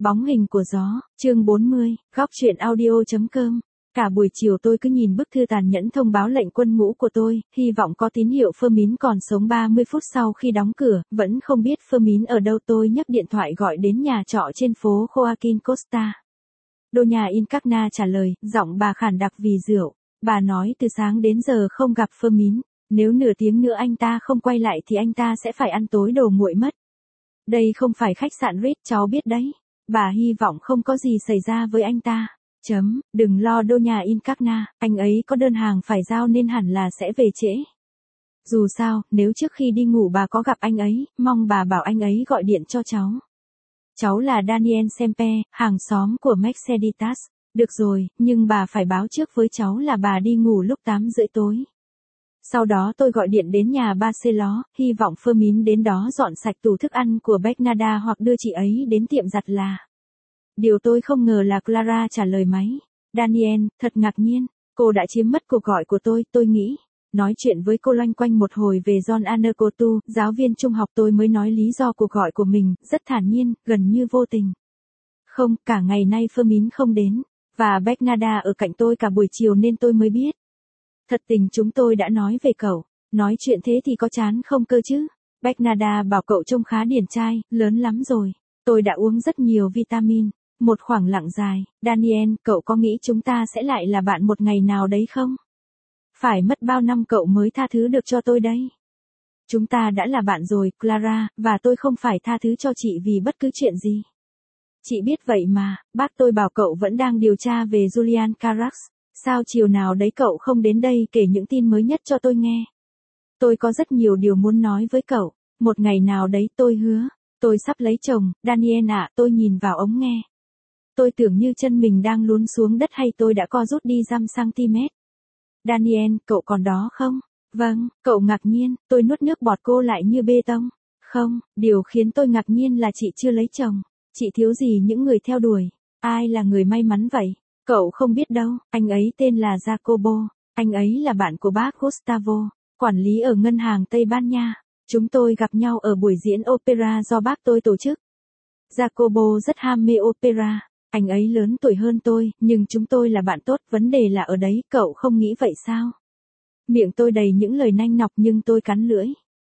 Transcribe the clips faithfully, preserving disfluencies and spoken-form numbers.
Bóng hình của gió, chương bốn mươi, góc truyện audio.com. Cả buổi chiều tôi cứ nhìn bức thư tàn nhẫn thông báo lệnh quân ngũ của tôi, hy vọng có tín hiệu Fermin còn sống ba mươi phút sau khi đóng cửa, vẫn không biết Fermin ở đâu. Tôi nhấc điện thoại gọi đến nhà trọ trên phố Joaquin Costa. Doña Incagna trả lời, giọng bà khản đặc vì rượu. Bà nói từ sáng đến giờ không gặp Fermin, nếu nửa tiếng nữa anh ta không quay lại thì anh ta sẽ phải ăn tối đồ nguội mất. Đây không phải khách sạn Ritz, cháu biết đấy. Bà hy vọng không có gì xảy ra với anh ta. Chấm, đừng lo Doña Incagna, anh ấy có đơn hàng phải giao nên hẳn là sẽ về trễ. Dù sao, nếu trước khi đi ngủ bà có gặp anh ấy, mong bà bảo anh ấy gọi điện cho cháu. Cháu là Daniel Sempe, hàng xóm của Merceditas. Được rồi, nhưng bà phải báo trước với cháu là bà đi ngủ lúc tám rưỡi tối. Sau đó tôi gọi điện đến nhà Barceló, hy vọng Fermin đến đó dọn sạch tủ thức ăn của Bernarda hoặc đưa chị ấy đến tiệm giặt là. Điều tôi không ngờ là Clara trả lời máy. Daniel, thật ngạc nhiên, cô đã chiếm mất cuộc gọi của tôi, tôi nghĩ. Nói chuyện với cô loanh quanh một hồi về John Anercotu, giáo viên trung học, tôi mới nói lý do cuộc gọi của mình, rất thản nhiên, gần như vô tình. Không, cả ngày nay Fermin không đến, và Bernarda ở cạnh tôi cả buổi chiều nên tôi mới biết. Thật tình chúng tôi đã nói về cậu, nói chuyện thế thì có chán không cơ chứ. Bernarda bảo cậu trông khá điển trai, lớn lắm rồi. Tôi đã uống rất nhiều vitamin. Một khoảng lặng dài, Daniel, cậu có nghĩ chúng ta sẽ lại là bạn một ngày nào đấy không? Phải mất bao năm cậu mới tha thứ được cho tôi đấy? Chúng ta đã là bạn rồi, Clara, và tôi không phải tha thứ cho chị vì bất cứ chuyện gì. Chị biết vậy mà, bác tôi bảo cậu vẫn đang điều tra về Julian Carax. Sao chiều nào đấy cậu không đến đây kể những tin mới nhất cho tôi nghe? Tôi có rất nhiều điều muốn nói với cậu, một ngày nào đấy tôi hứa, tôi sắp lấy chồng, Daniel ạ. Tôi nhìn vào ống nghe. Tôi tưởng như chân mình đang lún xuống đất hay tôi đã co rút đi dăm cm. Daniel, cậu còn đó không? Vâng, cậu ngạc nhiên, tôi nuốt nước bọt cô lại như bê tông. Không, điều khiến tôi ngạc nhiên là chị chưa lấy chồng. Chị thiếu gì những người theo đuổi? Ai là người may mắn vậy? Cậu không biết đâu, anh ấy tên là Jacobo, anh ấy là bạn của bác Gustavo, quản lý ở ngân hàng Tây Ban Nha. Chúng tôi gặp nhau ở buổi diễn opera do bác tôi tổ chức. Jacobo rất ham mê opera, anh ấy lớn tuổi hơn tôi, nhưng chúng tôi là bạn tốt, vấn đề là ở đấy, cậu không nghĩ vậy sao? Miệng tôi đầy những lời nanh nọc nhưng tôi cắn lưỡi.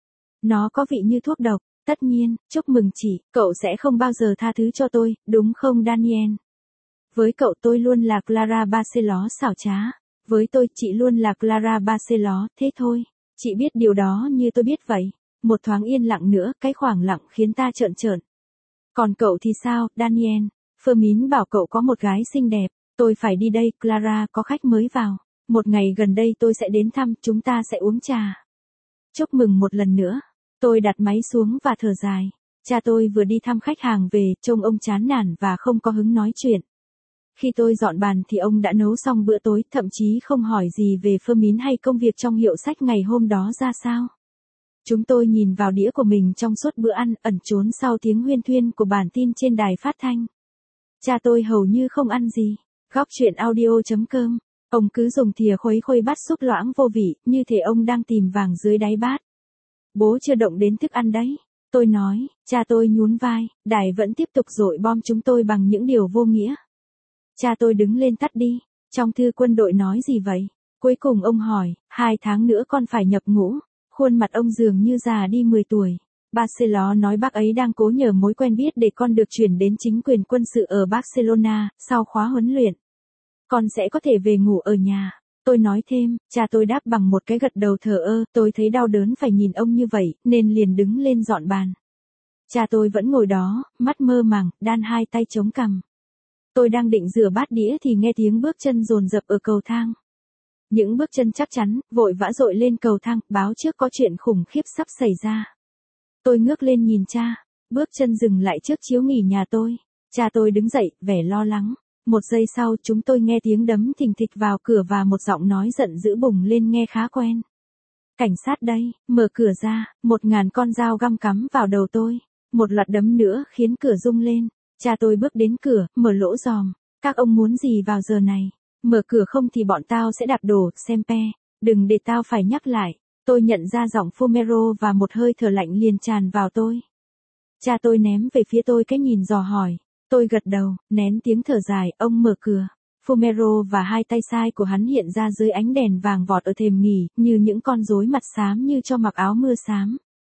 Nó có vị như thuốc độc, tất nhiên, chúc mừng chị, cậu sẽ không bao giờ tha thứ cho tôi, đúng không Daniel? Với cậu tôi luôn là Clara Barceló xảo trá. Với tôi chị luôn là Clara Barceló, thế thôi. Chị biết điều đó như tôi biết vậy. Một thoáng yên lặng nữa, cái khoảng lặng khiến ta trợn trợn. Còn cậu thì sao, Daniel? Fermin bảo cậu có một gái xinh đẹp. Tôi phải đi đây, Clara, có khách mới vào. Một ngày gần đây tôi sẽ đến thăm, chúng ta sẽ uống trà. Chúc mừng một lần nữa. Tôi đặt máy xuống và thở dài. Cha tôi vừa đi thăm khách hàng về, trông ông chán nản và không có hứng nói chuyện. Khi tôi dọn bàn thì ông đã nấu xong bữa tối, thậm chí không hỏi gì về Fermin hay công việc trong hiệu sách ngày hôm đó ra sao. Chúng tôi nhìn vào đĩa của mình trong suốt bữa ăn, ẩn trốn sau tiếng huyên thuyên của bản tin trên đài phát thanh. Cha tôi hầu như không ăn gì. Góc truyện audio.com. Ông cứ dùng thìa khuấy khuấy bát súp loãng vô vị, như thể ông đang tìm vàng dưới đáy bát. Bố chưa động đến thức ăn đấy. Tôi nói, cha tôi nhún vai, đài vẫn tiếp tục dội bom chúng tôi bằng những điều vô nghĩa. Cha tôi đứng lên tắt đi. Trong thư quân đội nói gì vậy? Cuối cùng ông hỏi, hai tháng nữa con phải nhập ngũ. Khuôn mặt ông dường như già đi mười tuổi. Barceló nói bác ấy đang cố nhờ mối quen biết để con được chuyển đến chính quyền quân sự ở Barcelona, sau khóa huấn luyện. Con sẽ có thể về ngủ ở nhà. Tôi nói thêm, cha tôi đáp bằng một cái gật đầu thờ ơ, tôi thấy đau đớn phải nhìn ông như vậy, nên liền đứng lên dọn bàn. Cha tôi vẫn ngồi đó, mắt mơ màng, đan hai tay chống cằm. Tôi đang định rửa bát đĩa thì nghe tiếng bước chân dồn dập ở cầu thang. Những bước chân chắc chắn, vội vã dội lên cầu thang, báo trước có chuyện khủng khiếp sắp xảy ra. Tôi ngước lên nhìn cha, bước chân dừng lại trước chiếu nghỉ nhà tôi. Cha tôi đứng dậy, vẻ lo lắng. Một giây sau chúng tôi nghe tiếng đấm thình thịch vào cửa và một giọng nói giận dữ bùng lên nghe khá quen. Cảnh sát đây, mở cửa ra, một ngàn con dao găm cắm vào đầu tôi. Một loạt đấm nữa khiến cửa rung lên. Cha tôi bước đến cửa, mở lỗ giòm. Các ông muốn gì vào giờ này? Mở cửa không thì bọn tao sẽ đạp đổ, Sempe. Đừng để tao phải nhắc lại. Tôi nhận ra giọng Fumero và một hơi thở lạnh liền tràn vào tôi. Cha tôi ném về phía tôi cái nhìn dò hỏi. Tôi gật đầu, nén tiếng thở dài, ông mở cửa. Fumero và hai tay sai của hắn hiện ra dưới ánh đèn vàng vọt ở thềm nghỉ, như những con rối mặt xám như cho mặc áo mưa xám.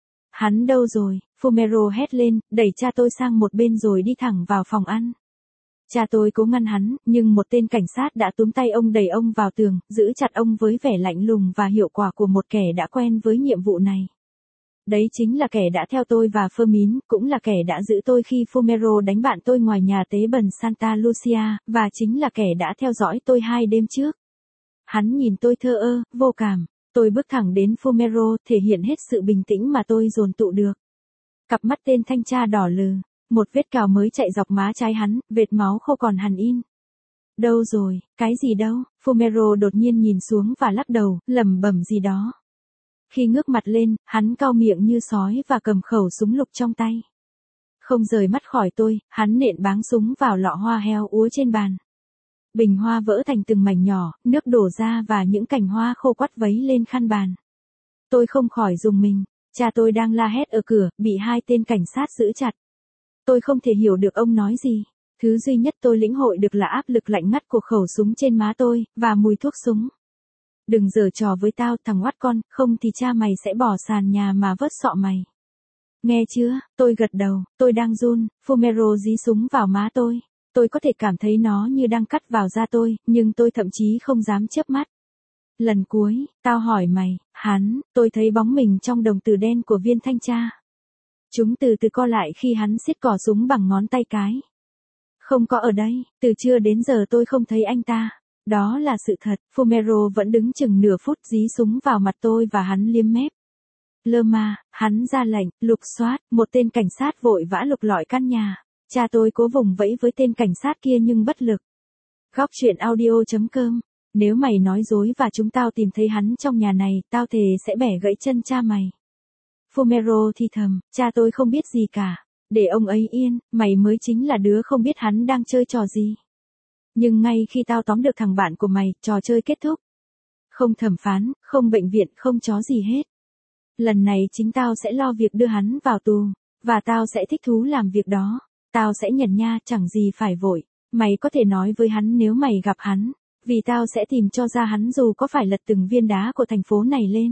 Hắn đâu rồi? Fumero hét lên, đẩy cha tôi sang một bên rồi đi thẳng vào phòng ăn. Cha tôi cố ngăn hắn, nhưng một tên cảnh sát đã túm tay ông đẩy ông vào tường, giữ chặt ông với vẻ lạnh lùng và hiệu quả của một kẻ đã quen với nhiệm vụ này. Đấy chính là kẻ đã theo tôi và Fermin, cũng là kẻ đã giữ tôi khi Fumero đánh bạn tôi ngoài nhà tế bần Santa Lucia, và chính là kẻ đã theo dõi tôi hai đêm trước. Hắn nhìn tôi thờ ơ, vô cảm. Tôi bước thẳng đến Fumero, thể hiện hết sự bình tĩnh mà tôi dồn tụ được. Cặp mắt tên thanh tra đỏ lừ, một vết cào mới chạy dọc má trái hắn, vệt máu khô còn hằn in. Đâu rồi, cái gì đâu? Fumero đột nhiên nhìn xuống và lắc đầu, lẩm bẩm gì đó. Khi ngước mặt lên, hắn cau miệng như sói và cầm khẩu súng lục trong tay. Không rời mắt khỏi tôi, hắn nện báng súng vào lọ hoa heo úa trên bàn. Bình hoa vỡ thành từng mảnh nhỏ, nước đổ ra và những cành hoa khô quắt vấy lên khăn bàn. Tôi không khỏi rùng mình, cha tôi đang la hét ở cửa, bị hai tên cảnh sát giữ chặt. Tôi không thể hiểu được ông nói gì. Thứ duy nhất tôi lĩnh hội được là áp lực lạnh ngắt của khẩu súng trên má tôi, và mùi thuốc súng. Đừng giở trò với tao, thằng oắt con, không thì cha mày sẽ bỏ sàn nhà mà vớt sọ mày. Nghe chưa? Tôi gật đầu, tôi đang run. Fumero dí súng vào má tôi. Tôi có thể cảm thấy nó như đang cắt vào da tôi, nhưng tôi thậm chí không dám chớp mắt. Lần cuối, tao hỏi mày, hắn, tôi thấy bóng mình trong đồng tử đen của viên thanh tra. Chúng từ từ co lại khi hắn siết cò súng bằng ngón tay cái. Không có ở đây, từ trưa đến giờ tôi không thấy anh ta. Đó là sự thật. Fumero vẫn đứng chừng nửa phút dí súng vào mặt tôi và hắn liếm mép. Lerma, hắn ra lệnh, lục soát, một tên cảnh sát vội vã lục lọi căn nhà. Cha tôi cố vùng vẫy với tên cảnh sát kia nhưng bất lực. Góc truyện audio chấm com. Nếu mày nói dối và chúng tao tìm thấy hắn trong nhà này, tao thề sẽ bẻ gãy chân cha mày. Fumero thì thầm, cha tôi không biết gì cả. Để ông ấy yên, mày mới chính là đứa không biết hắn đang chơi trò gì. Nhưng ngay khi tao tóm được thằng bạn của mày, trò chơi kết thúc. Không thẩm phán, không bệnh viện, không chó gì hết. Lần này chính tao sẽ lo việc đưa hắn vào tù. Và tao sẽ thích thú làm việc đó. Tao sẽ nhận nha, chẳng gì phải vội. Mày có thể nói với hắn nếu mày gặp hắn. Vì tao sẽ tìm cho ra hắn dù có phải lật từng viên đá của thành phố này lên.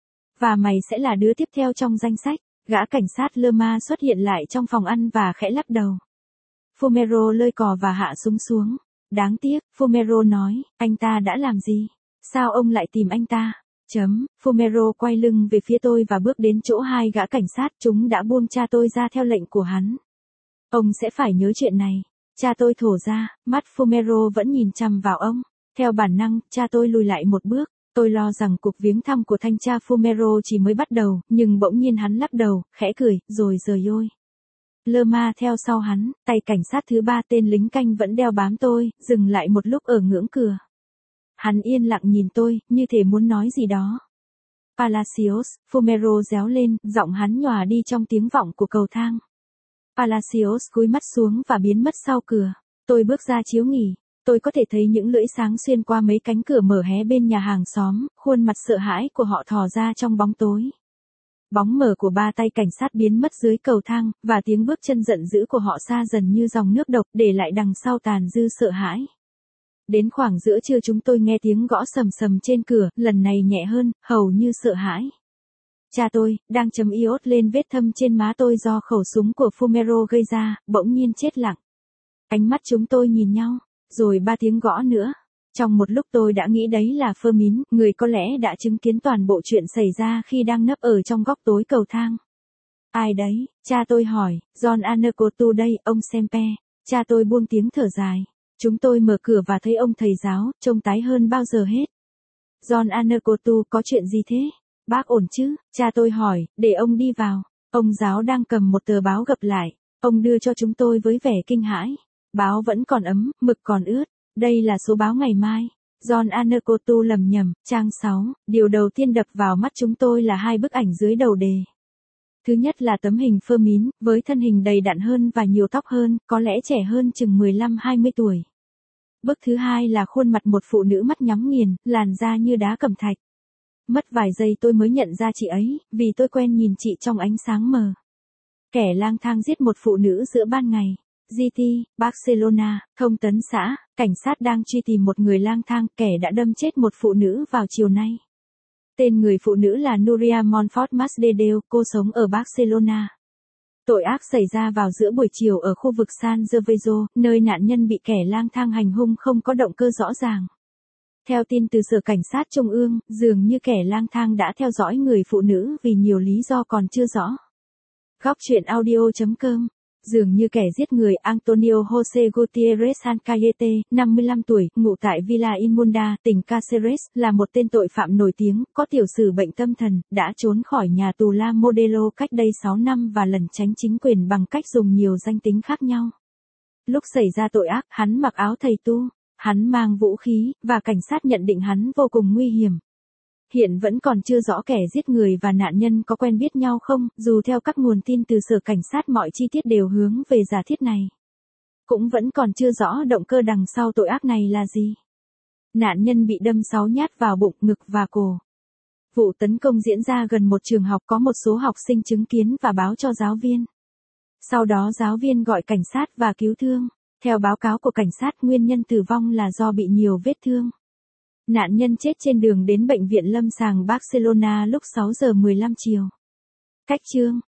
Và mày sẽ là đứa tiếp theo trong danh sách. Gã cảnh sát Lerma xuất hiện lại trong phòng ăn và khẽ lắc đầu. Fumero lơi cò và hạ súng xuống. Đáng tiếc, Fumero nói, anh ta đã làm gì? Sao ông lại tìm anh ta? Chấm, Fumero quay lưng về phía tôi và bước đến chỗ hai gã cảnh sát, chúng đã buông cha tôi ra theo lệnh của hắn. Ông sẽ phải nhớ chuyện này. Cha tôi thổ ra, mắt Fumero vẫn nhìn chằm vào ông. Theo bản năng, cha tôi lùi lại một bước. Tôi lo rằng cuộc viếng thăm của thanh tra Fumero chỉ mới bắt đầu, nhưng bỗng nhiên hắn lắc đầu, khẽ cười, rồi rời ôi. Lerma theo sau hắn, tay cảnh sát thứ ba tên lính canh vẫn đeo bám tôi, dừng lại một lúc ở ngưỡng cửa. Hắn yên lặng nhìn tôi, như thể muốn nói gì đó. Palacios, Fumero réo lên, giọng hắn nhòa đi trong tiếng vọng của cầu thang. Palacios cúi mắt xuống và biến mất sau cửa. Tôi bước ra chiếu nghỉ. Tôi có thể thấy những lưỡi sáng xuyên qua mấy cánh cửa mở hé bên nhà hàng xóm, khuôn mặt sợ hãi của họ thò ra trong bóng tối. Bóng mờ của ba tay cảnh sát biến mất dưới cầu thang, và tiếng bước chân giận dữ của họ xa dần như dòng nước độc, để lại đằng sau tàn dư sợ hãi. Đến khoảng giữa trưa chúng tôi nghe tiếng gõ sầm sầm trên cửa, lần này nhẹ hơn, hầu như sợ hãi. Cha tôi, đang chấm iốt lên vết thâm trên má tôi do khẩu súng của Fumero gây ra, bỗng nhiên chết lặng. Ánh mắt chúng tôi nhìn nhau, rồi ba tiếng gõ nữa. Trong một lúc tôi đã nghĩ đấy là Fermin, người có lẽ đã chứng kiến toàn bộ chuyện xảy ra khi đang nấp ở trong góc tối cầu thang. Ai đấy? Cha tôi hỏi. John Anekotu đây, ông Sempe. Cha tôi buông tiếng thở dài. Chúng tôi mở cửa và thấy ông thầy giáo, trông tái hơn bao giờ hết. John Anekotu, có chuyện gì thế? Bác ổn chứ? Cha tôi hỏi, để ông đi vào. Ông giáo đang cầm một tờ báo gập lại. Ông đưa cho chúng tôi với vẻ kinh hãi. Báo vẫn còn ấm, mực còn ướt. Đây là số báo ngày mai. John Anekotu lầm nhầm, trang sáu. Điều đầu tiên đập vào mắt chúng tôi là hai bức ảnh dưới đầu đề. Thứ nhất là tấm hình Fermin, với thân hình đầy đặn hơn và nhiều tóc hơn, có lẽ trẻ hơn chừng mười lăm hai mươi tuổi. Bức thứ hai là khuôn mặt một phụ nữ mắt nhắm nghiền, làn da như đá cẩm thạch. Mất vài giây tôi mới nhận ra chị ấy, vì tôi quen nhìn chị trong ánh sáng mờ. Kẻ lang thang giết một phụ nữ giữa ban ngày. giê tê, Barcelona, thông tấn xã, cảnh sát đang truy tìm một người lang thang, kẻ đã đâm chết một phụ nữ vào chiều nay. Tên người phụ nữ là Núria Montfort Masdedeu, cô sống ở Barcelona. Tội ác xảy ra vào giữa buổi chiều ở khu vực San Gervasio, nơi nạn nhân bị kẻ lang thang hành hung không có động cơ rõ ràng. Theo tin từ Sở Cảnh sát Trung ương, dường như kẻ lang thang đã theo dõi người phụ nữ vì nhiều lý do còn chưa rõ. Góc truyện audio chấm com. Dường như kẻ giết người Antonio José Gutiérrez Ancayete, năm mươi lăm tuổi, ngụ tại Villa Inmunda, tỉnh Cáceres, là một tên tội phạm nổi tiếng, có tiểu sử bệnh tâm thần, đã trốn khỏi nhà tù La Modelo cách đây sáu năm và lẩn tránh chính quyền bằng cách dùng nhiều danh tính khác nhau. Lúc xảy ra tội ác, hắn mặc áo thầy tu, hắn mang vũ khí, và cảnh sát nhận định hắn vô cùng nguy hiểm. Hiện vẫn còn chưa rõ kẻ giết người và nạn nhân có quen biết nhau không, dù theo các nguồn tin từ Sở Cảnh sát mọi chi tiết đều hướng về giả thiết này. Cũng vẫn còn chưa rõ động cơ đằng sau tội ác này là gì. Nạn nhân bị đâm sáu nhát vào bụng, ngực và cổ. Vụ tấn công diễn ra gần một trường học, có một số học sinh chứng kiến và báo cho giáo viên. Sau đó giáo viên gọi cảnh sát và cứu thương. Theo báo cáo của cảnh sát, nguyên nhân tử vong là do bị nhiều vết thương. Nạn nhân chết trên đường đến bệnh viện lâm sàng Barcelona lúc sáu giờ mười lăm chiều. Cách chương